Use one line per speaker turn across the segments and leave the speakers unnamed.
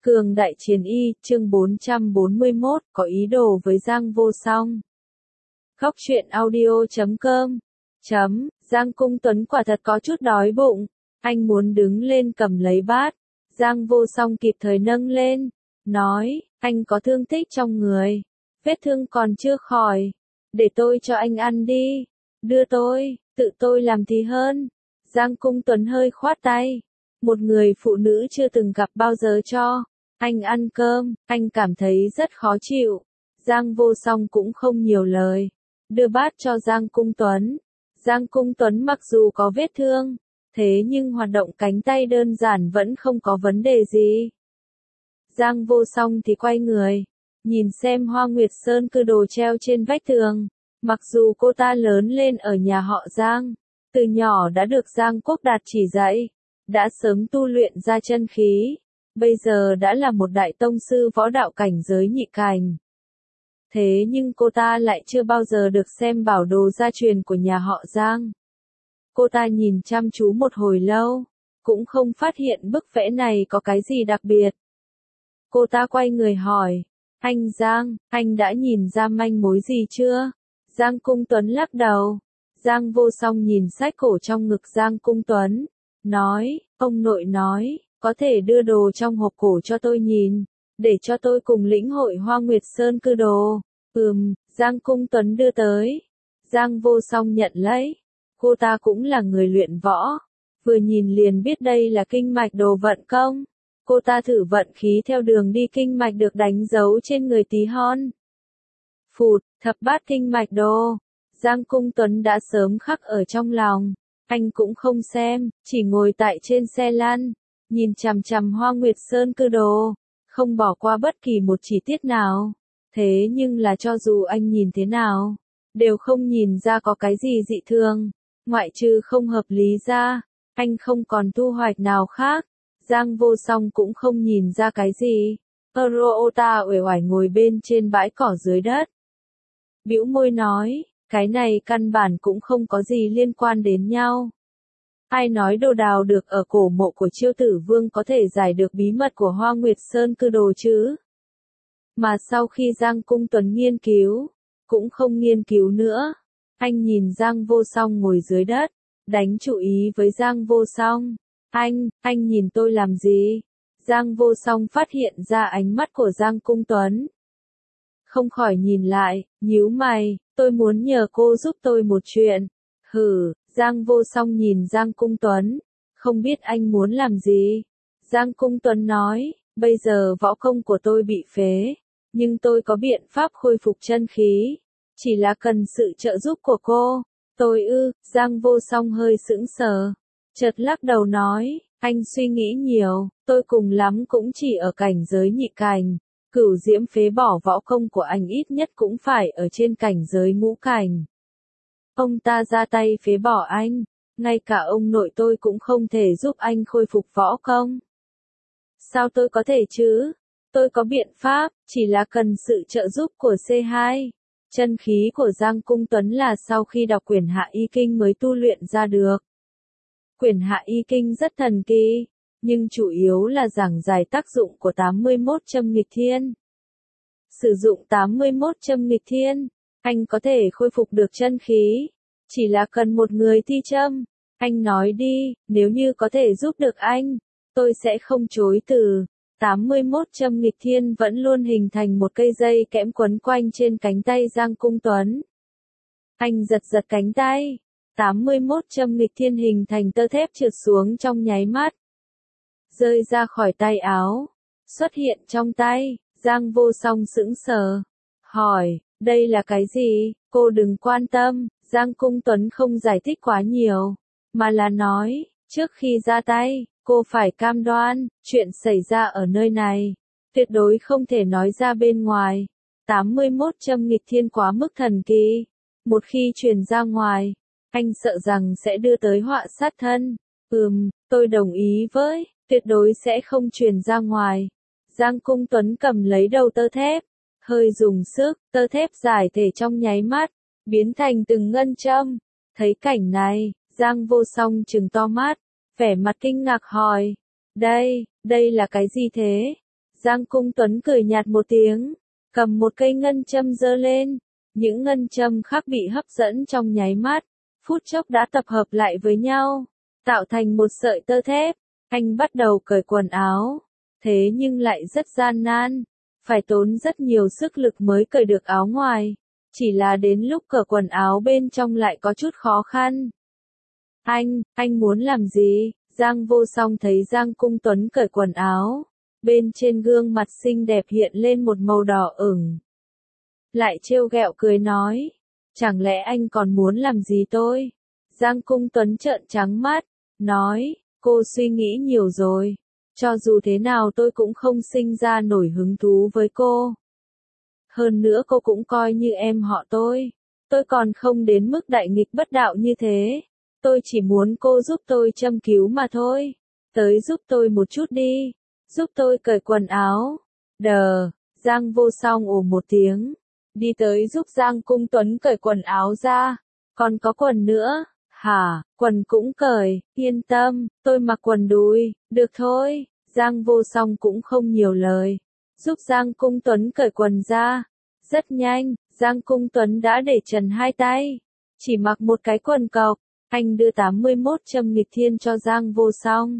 Cường đại chiến y, chương 441, có ý đồ với Giang Vô Song. Khóc chuyện audio.com. Giang Cung Tuấn quả thật có chút đói bụng. Anh muốn đứng lên cầm lấy bát. Giang Vô Song kịp thời nâng lên. Nói, anh có thương tích trong người. Vết thương còn chưa khỏi. Để tôi cho anh ăn đi. Đưa tôi, tự tôi làm thì hơn. Giang Cung Tuấn hơi khoát tay. Một người phụ nữ chưa từng gặp bao giờ cho anh ăn cơm, anh cảm thấy rất khó chịu. Giang Vô Song cũng không nhiều lời. Đưa bát cho Giang Cung Tuấn. Giang Cung Tuấn mặc dù có vết thương, thế nhưng hoạt động cánh tay đơn giản vẫn không có vấn đề gì. Giang Vô Song thì quay người, nhìn xem Hoa Nguyệt Sơn cư đồ treo trên vách tường. Mặc dù cô ta lớn lên ở nhà họ Giang, từ nhỏ đã được Giang Quốc Đạt chỉ dạy, đã sớm tu luyện ra chân khí. Bây giờ đã là một đại tông sư võ đạo cảnh giới nhị cảnh. Thế nhưng cô ta lại chưa bao giờ được xem bảo đồ gia truyền của nhà họ Giang. Cô ta nhìn chăm chú một hồi lâu, cũng không phát hiện bức vẽ này có cái gì đặc biệt. Cô ta quay người hỏi, anh Giang, anh đã nhìn ra manh mối gì chưa? Giang Cung Tuấn lắc đầu. Giang Vô Song nhìn sách cổ trong ngực Giang Cung Tuấn, nói, ông nội nói, có thể đưa đồ trong hộp cổ cho tôi nhìn, để cho tôi cùng lĩnh hội Hoa Nguyệt Sơn cư đồ. Giang Cung Tuấn đưa tới. Giang Vô Song nhận lấy. Cô ta cũng là người luyện võ, vừa nhìn liền biết đây là kinh mạch đồ vận công. Cô ta thử vận khí theo đường đi kinh mạch được đánh dấu trên người tí hon. Phụt, thập bát kinh mạch đồ. Giang Cung Tuấn đã sớm khắc ở trong lòng. Anh cũng không xem, chỉ ngồi tại trên xe lăn, nhìn chằm chằm Hoa Nguyệt Sơn cư đồ, không bỏ qua bất kỳ một chi tiết nào. Thế nhưng là cho dù anh nhìn thế nào, đều không nhìn ra có cái gì dị thường, ngoại trừ không hợp lý ra, anh không còn thu hoạch nào khác. Giang Vô Song cũng không nhìn ra cái gì. Ota uể oải ngồi bên trên bãi cỏ dưới đất, bĩu môi nói, cái này căn bản cũng không có gì liên quan đến nhau. Ai nói đồ đào được ở cổ mộ của Chiêu Tử Vương có thể giải được bí mật của Hoa Nguyệt Sơn cư đồ chứ? Mà sau khi Giang Cung Tuấn nghiên cứu, cũng không nghiên cứu nữa. Anh nhìn Giang Vô Song ngồi dưới đất, đánh chú ý với Giang Vô Song. Anh nhìn tôi làm gì? Giang Vô Song phát hiện ra ánh mắt của Giang Cung Tuấn. Không khỏi nhìn lại, nhíu mày, tôi muốn nhờ cô giúp tôi một chuyện. Giang Vô Song nhìn Giang Cung Tuấn, không biết anh muốn làm gì. Giang Cung Tuấn nói, bây giờ võ công của tôi bị phế, nhưng tôi có biện pháp khôi phục chân khí, chỉ là cần sự trợ giúp của cô. Giang Vô Song hơi sững sờ, chợt lắc đầu nói, anh suy nghĩ nhiều, tôi cùng lắm cũng chỉ ở cảnh giới nhị cảnh, Cửu Diễm phế bỏ võ công của anh ít nhất cũng phải ở trên cảnh giới ngũ cảnh. Ông ta ra tay phế bỏ anh, ngay cả ông nội tôi cũng không thể giúp anh khôi phục võ công. Sao tôi có thể chứ? Tôi có biện pháp, chỉ là cần sự trợ giúp của C2. Chân khí của Giang Cung Tuấn là sau khi đọc quyển Hạ Y Kinh mới tu luyện ra được. Quyển Hạ Y Kinh rất thần kỳ, nhưng chủ yếu là giảng giải tác dụng của 81 châm nghịch thiên. Sử dụng 81 châm nghịch thiên, anh có thể khôi phục được chân khí, chỉ là cần một người thi châm. Anh nói đi, nếu như có thể giúp được anh, tôi sẽ không chối từ. 81 châm nghịch thiên vẫn luôn hình thành một cây dây kẽm quấn quanh trên cánh tay Giang Cung Tuấn. Anh giật giật cánh tay, 81 châm nghịch thiên hình thành tơ thép trượt xuống trong nháy mắt, rơi ra khỏi tay áo, xuất hiện trong tay. Giang Vô Song sững sờ, hỏi, đây là cái gì? Cô đừng quan tâm. Giang Cung Tuấn không giải thích quá nhiều, mà là nói, trước khi ra tay, cô phải cam đoan, chuyện xảy ra ở nơi này, tuyệt đối không thể nói ra bên ngoài. 81 châm nghịch thiên quá mức thần kỳ, một khi truyền ra ngoài, anh sợ rằng sẽ đưa tới họa sát thân. Tôi đồng ý với, tuyệt đối sẽ không truyền ra ngoài. Giang Cung Tuấn cầm lấy đầu tơ thép, hơi dùng sức, tơ thép giải thể trong nháy mắt, biến thành từng ngân châm. Thấy cảnh này, Giang Vô Song trừng to mắt, vẻ mặt kinh ngạc hỏi, đây là cái gì thế? Giang Cung Tuấn cười nhạt một tiếng, cầm một cây ngân châm giơ lên. Những ngân châm khác bị hấp dẫn trong nháy mắt, phút chốc đã tập hợp lại với nhau, tạo thành một sợi tơ thép. Anh bắt đầu cởi quần áo, thế nhưng lại rất gian nan, phải tốn rất nhiều sức lực mới cởi được áo ngoài, chỉ là đến lúc cởi quần áo bên trong lại có chút khó khăn. Anh muốn làm gì? Giang Vô Song thấy Giang Cung Tuấn cởi quần áo, bên trên gương mặt xinh đẹp hiện lên một màu đỏ ửng. Lại trêu ghẹo cười nói, chẳng lẽ anh còn muốn làm gì tôi? Giang Cung Tuấn trợn trắng mắt, nói, cô suy nghĩ nhiều rồi, cho dù thế nào tôi cũng không sinh ra nổi hứng thú với cô. Hơn nữa cô cũng coi như em họ tôi còn không đến mức đại nghịch bất đạo như thế. Tôi chỉ muốn cô giúp tôi châm cứu mà thôi. Tới giúp tôi một chút đi, giúp tôi cởi quần áo. Đờ, Giang Vô Song ồ một tiếng, đi tới giúp Giang Cung Tuấn cởi quần áo ra. Còn có quần nữa, hả? Quần cũng cởi, yên tâm, tôi mặc quần đùi, được thôi. Giang Vô Song cũng không nhiều lời, giúp Giang Cung Tuấn cởi quần ra. Rất nhanh, Giang Cung Tuấn đã để trần hai tay, chỉ mặc một cái quần cộc. Anh đưa 81 châm nghịch thiên cho Giang Vô Song.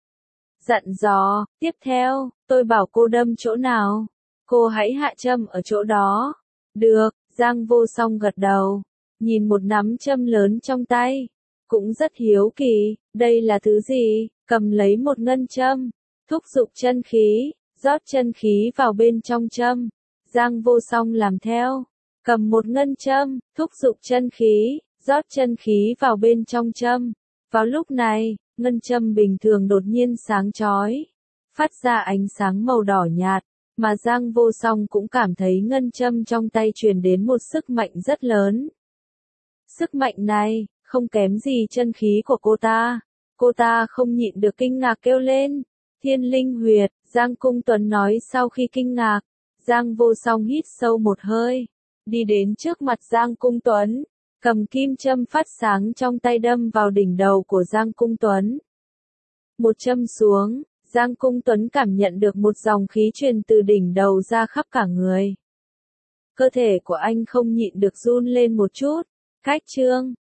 Dặn dò, tiếp theo, tôi bảo cô đâm chỗ nào, cô hãy hạ châm ở chỗ đó. Được, Giang Vô Song gật đầu, nhìn một nắm châm lớn trong tay, cũng rất hiếu kỳ, đây là thứ gì, cầm lấy một ngân châm, thúc giục chân khí, rót chân khí vào bên trong châm. Giang Vô Song làm theo, cầm một ngân châm, thúc giục chân khí, rót chân khí vào bên trong châm. Vào lúc này, ngân châm bình thường đột nhiên sáng chói, phát ra ánh sáng màu đỏ nhạt, mà Giang Vô Song cũng cảm thấy ngân châm trong tay truyền đến một sức mạnh rất lớn. Sức mạnh này, không kém gì chân khí của cô ta. Cô ta không nhịn được kinh ngạc kêu lên, Thiên Linh Huyệt. Giang Cung Tuấn nói sau khi kinh ngạc. Giang Vô Song hít sâu một hơi, đi đến trước mặt Giang Cung Tuấn, cầm kim châm phát sáng trong tay đâm vào đỉnh đầu của Giang Cung Tuấn. Một châm xuống, Giang Cung Tuấn cảm nhận được một dòng khí truyền từ đỉnh đầu ra khắp cả người. Cơ thể của anh không nhịn được run lên một chút. Khách trương,